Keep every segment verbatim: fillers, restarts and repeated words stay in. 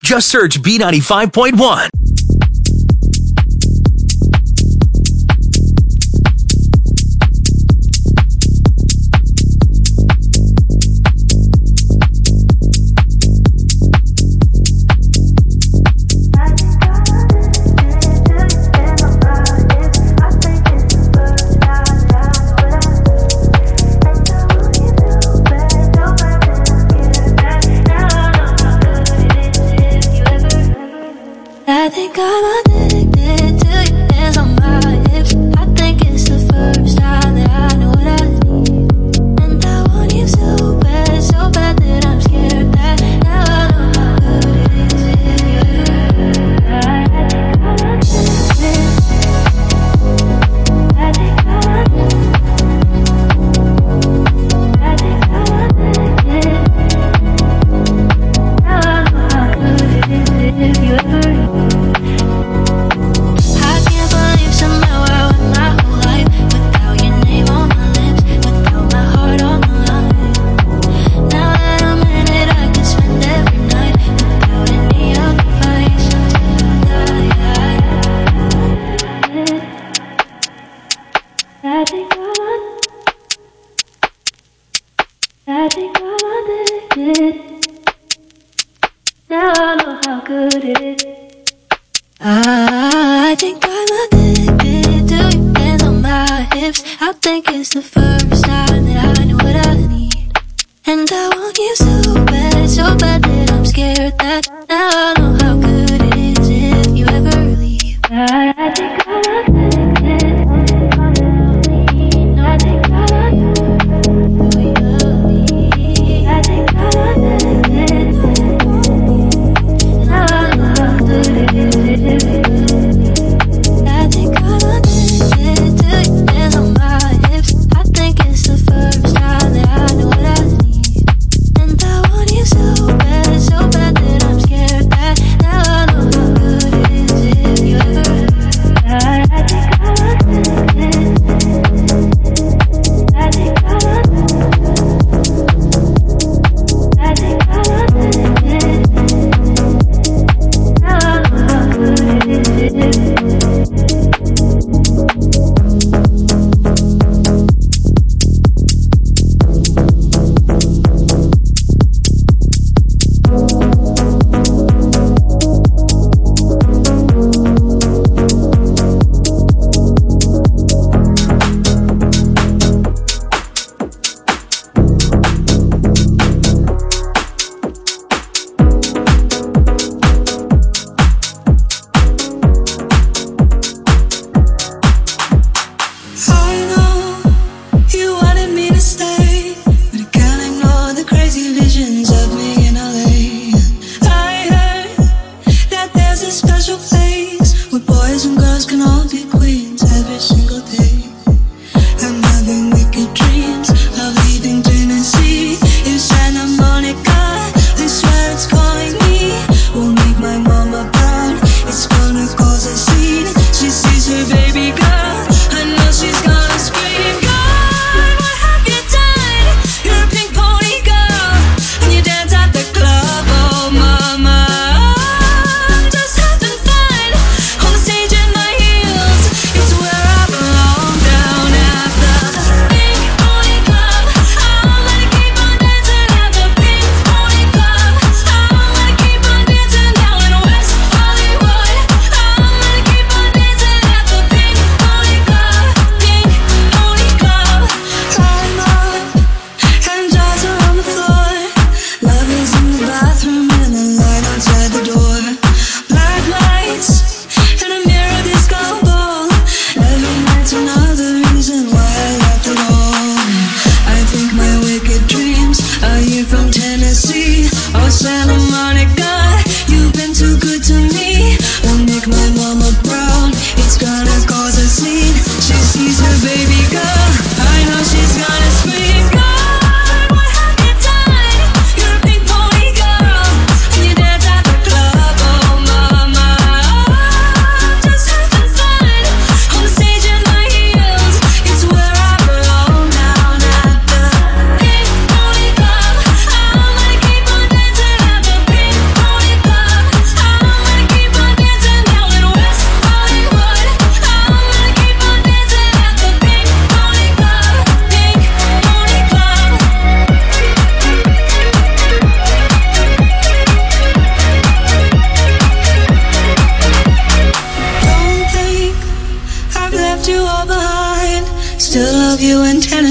Just search B ninety-five point one. I think I'm addicted to your hands on my hips. I think it's the first time that I know what I need. And I want you so bad, so bad that I'm scared that now I know how good it is if you ever. I think I'm addicted. I think I'm addicted. I think I'm addicted. Now I know how good it is if you ever. I think I'm addicted. Now I know how good it is. I think I'm addicted to your hands on my hips. I think it's the first time that I know what I need. And I want you so bad, so bad that I'm scared that now I know how good it is if you ever leave. I, I think I'm addicted. I think I'm addicted. Now I know how good it is.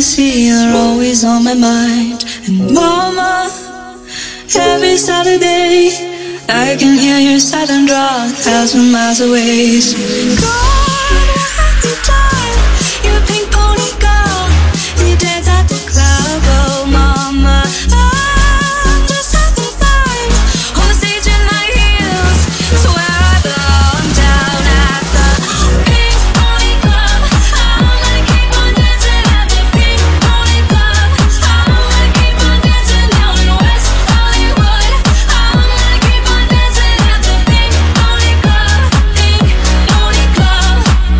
see you're always on my mind. And mama, every Saturday I can hear your silent draw a thousand miles away. So God, what have you done? You're a pink pony girl, you dance at the club. Oh mama, I'm just having fun on the stage in high heels. So where I belong, down at the Pink Pony Club. I'm gonna keep on dancing at the Pink Pony Club. I'm gonna keep on dancing down in West Hollywood. I'm gonna keep on dancing at the Pink Pony Club. Pink Pony Club.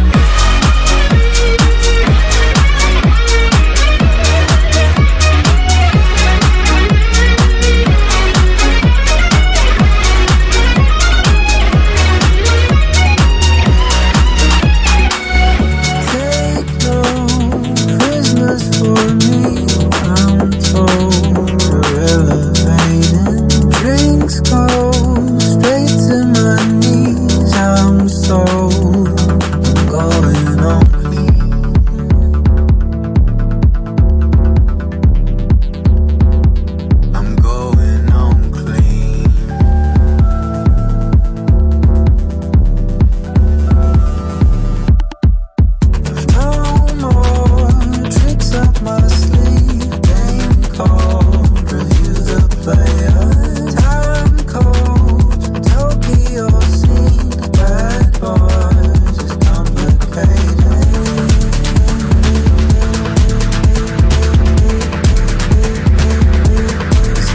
Take no prisoners for me, I'm told. You're elevating, drinks go straight to my knees. I'm sold, I'm going on clean. I'm going on clean. No more tricks up my sleeve. Game called, review the players. Time cold, Tokyo scene. Bad boys, it's complicated. It's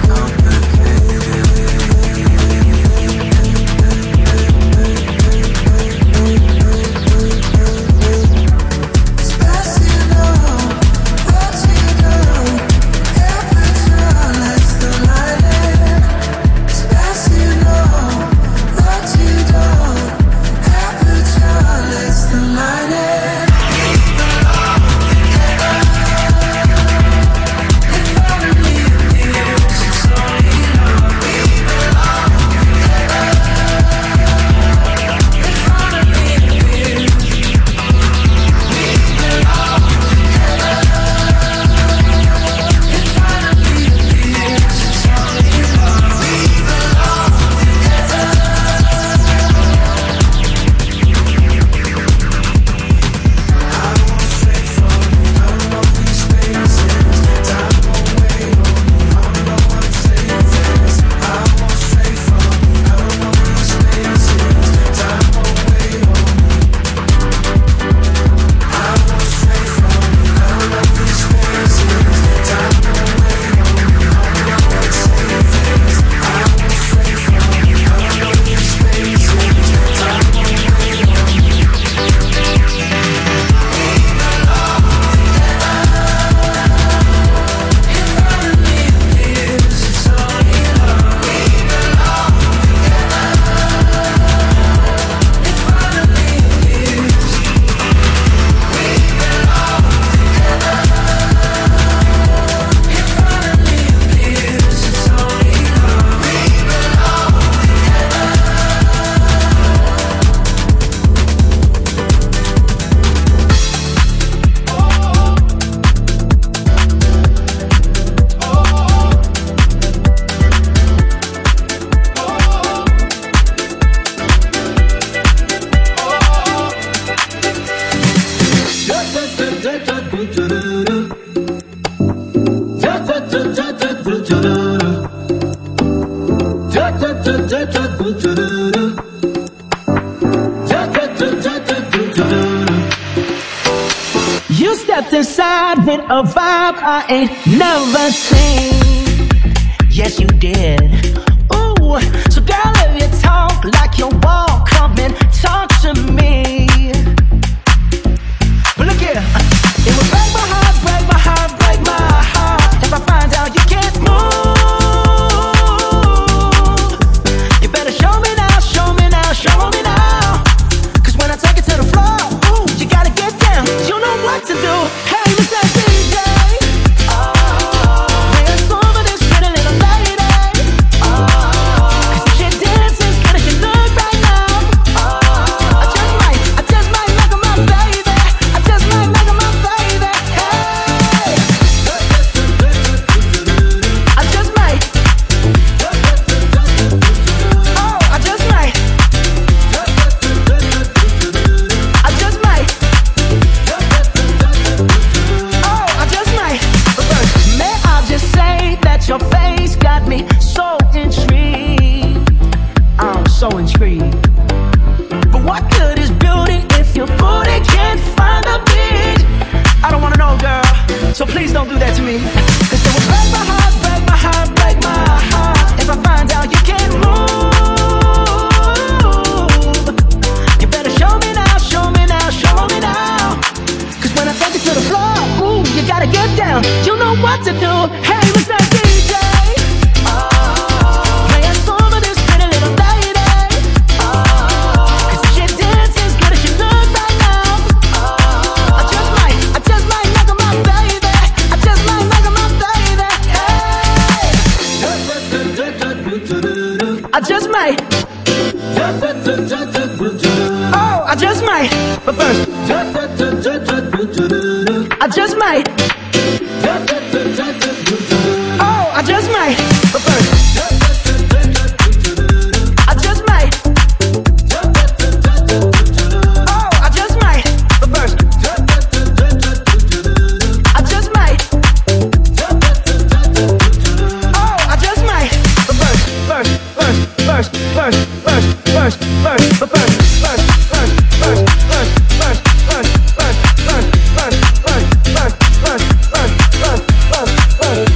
You stepped inside with a vibe I ain't never seen. Yes, you did. Ooh, so girl, if you talk like you walk, come and talk to me. But look here, it would break my heart, break my heart, break my heart if I find out you can't move. You better show me now, show me now, show me now. Cause when I take it to the floor, ooh, you gotta get down. You know what to do. Hey, Mister D J, oh, play a song for this pretty little lady. Oh, cause if you did so intrigued. But what good is beauty if your booty can't find a beat? I don't wanna know, girl, so please don't do that to me. Cause it will break my heart, break my heart, break my heart if I find out you can't move. You better show me now, show me now, show me now. Cause when I take it to the floor, ooh, you gotta get down. You know what to do. Hey, what's that D J? I just might. Oh, I just might. But first, I just might. Oh, I just might. But first, I just might. Oh, I just might. But first, I just might. Oh, I just might. But first, first, first. First, first, first, first, first, but first, first, first, first, first, first, first, first, first, first, first, first, first, first, first, first,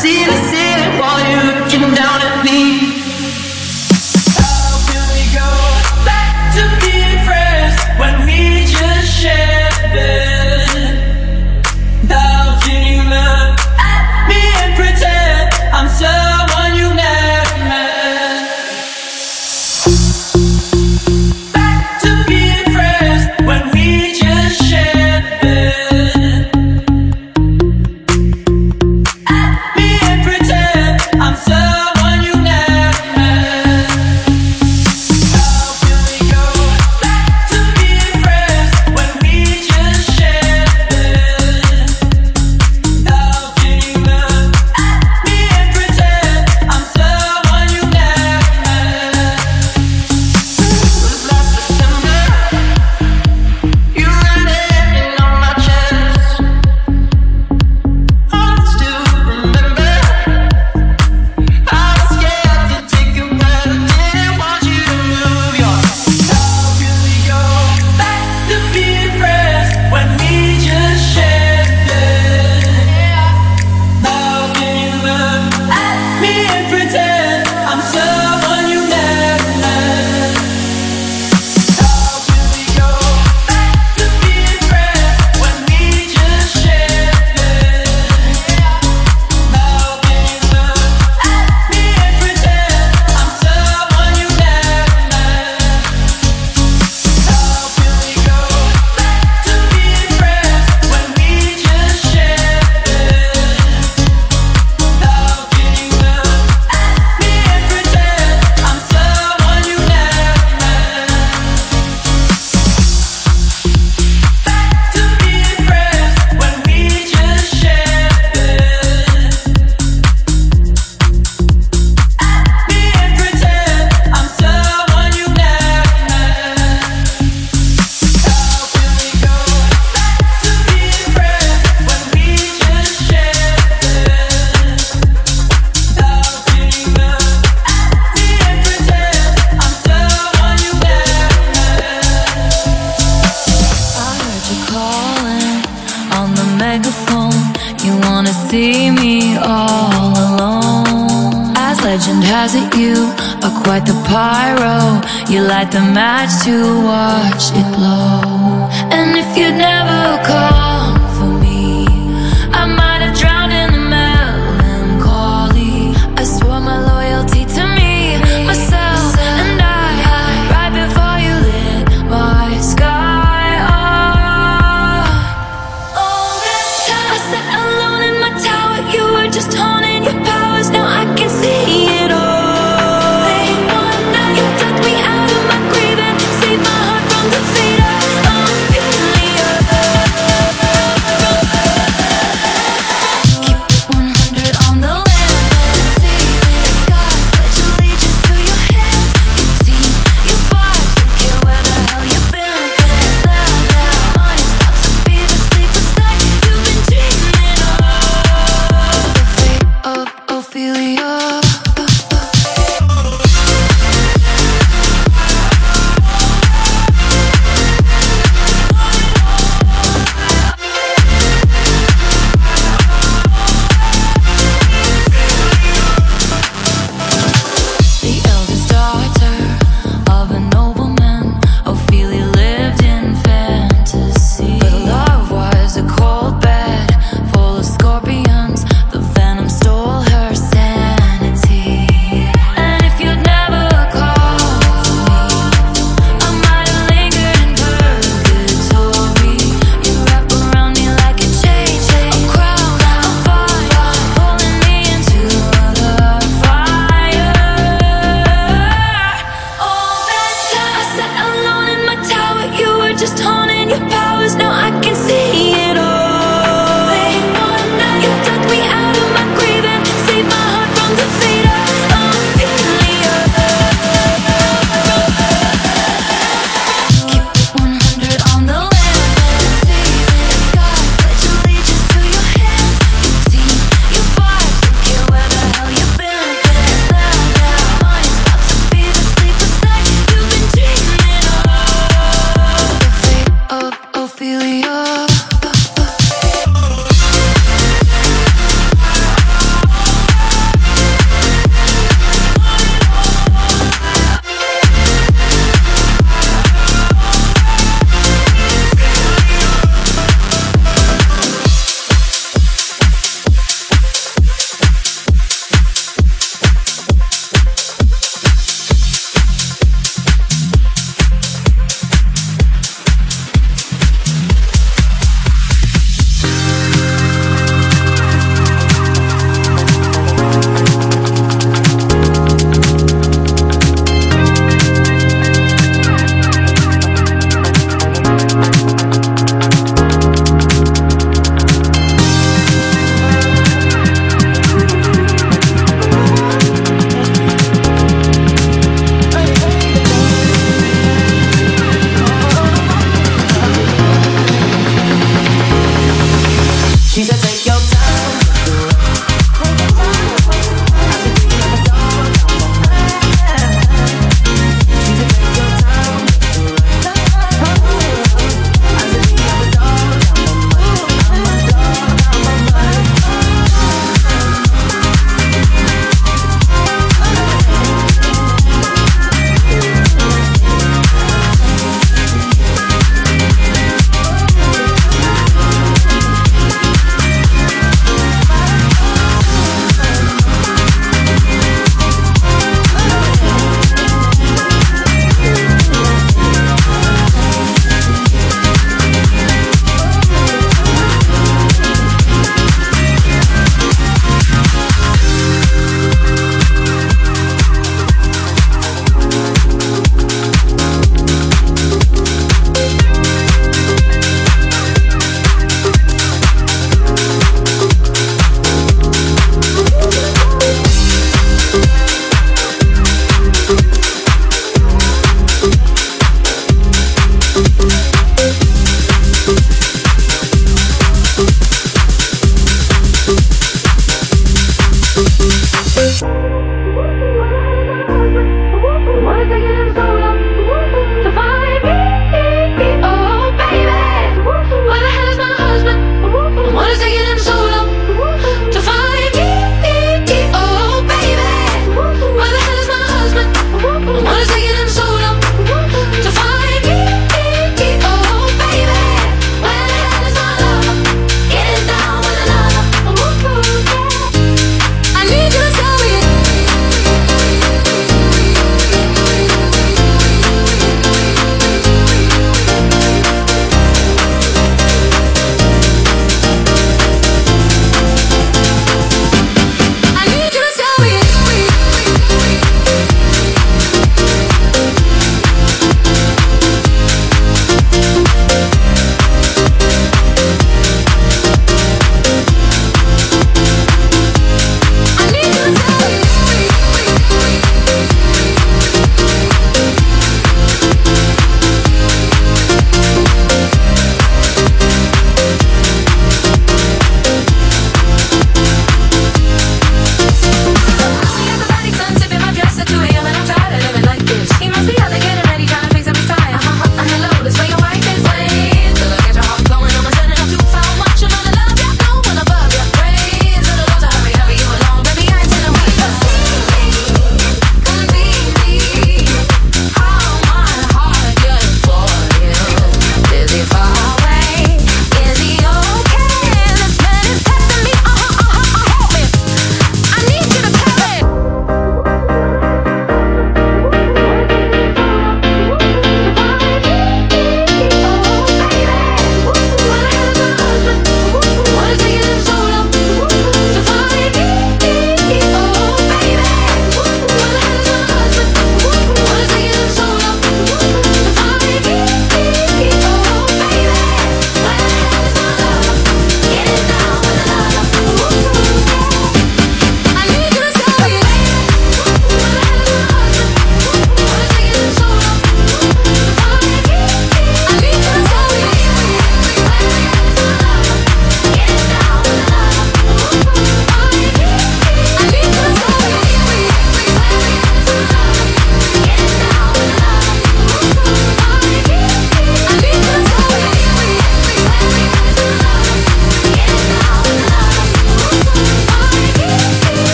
see the ceiling while you're looking down at me. How can we go back to being friends when we just shared a bed? How can you look at me and pretend I'm someone you never met? Back to being friends when we just shared a bed. At me and pretend I'm someone you never met. How can we go back to being friends when we just shared a bed? How can you look at me and pretend I'm someone you never met? Was last September, you were laying on my chest. I still remember, I was scared to take a breath, didn't want you to move your. How can we go back to being friends when we just shared a bed? How can you look at me and pretend I'm someone you never met? How can we go back to being friends when we just shared a bed? How can you look at me and pretend I'm someone you never met? How can we go back to being friends when we just shared a bed? How can you look at me and pretend I'm someone you never met? Back to being friends when we just shared a bed. At me and pretend I'm someone you never met. How can we go back to being friends when we just shared a bed? How can you look at me and pretend I'm someone you never met? I heard you calling on the megaphone. You wanna see me all alone. As legend has it, you are quite the pyro. You light the match to watch it blow. And if you'd never come for me, I might have drowned in the melancholy. I swore my loyalty to me, myself, and I. Right before you lit my sky up. All that time I sat alone in my tower, you were just honing your powers. Now I can see it all. Late one night, you dug me out of my grave and saved my heart from the fate of oblivion.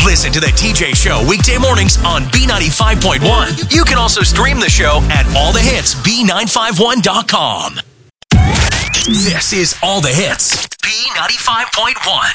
Listen to the T J Show weekday mornings on B ninety-five point one. You can also stream the show at all the hits B nine five one dot com. This is All the Hits, B ninety-five point one.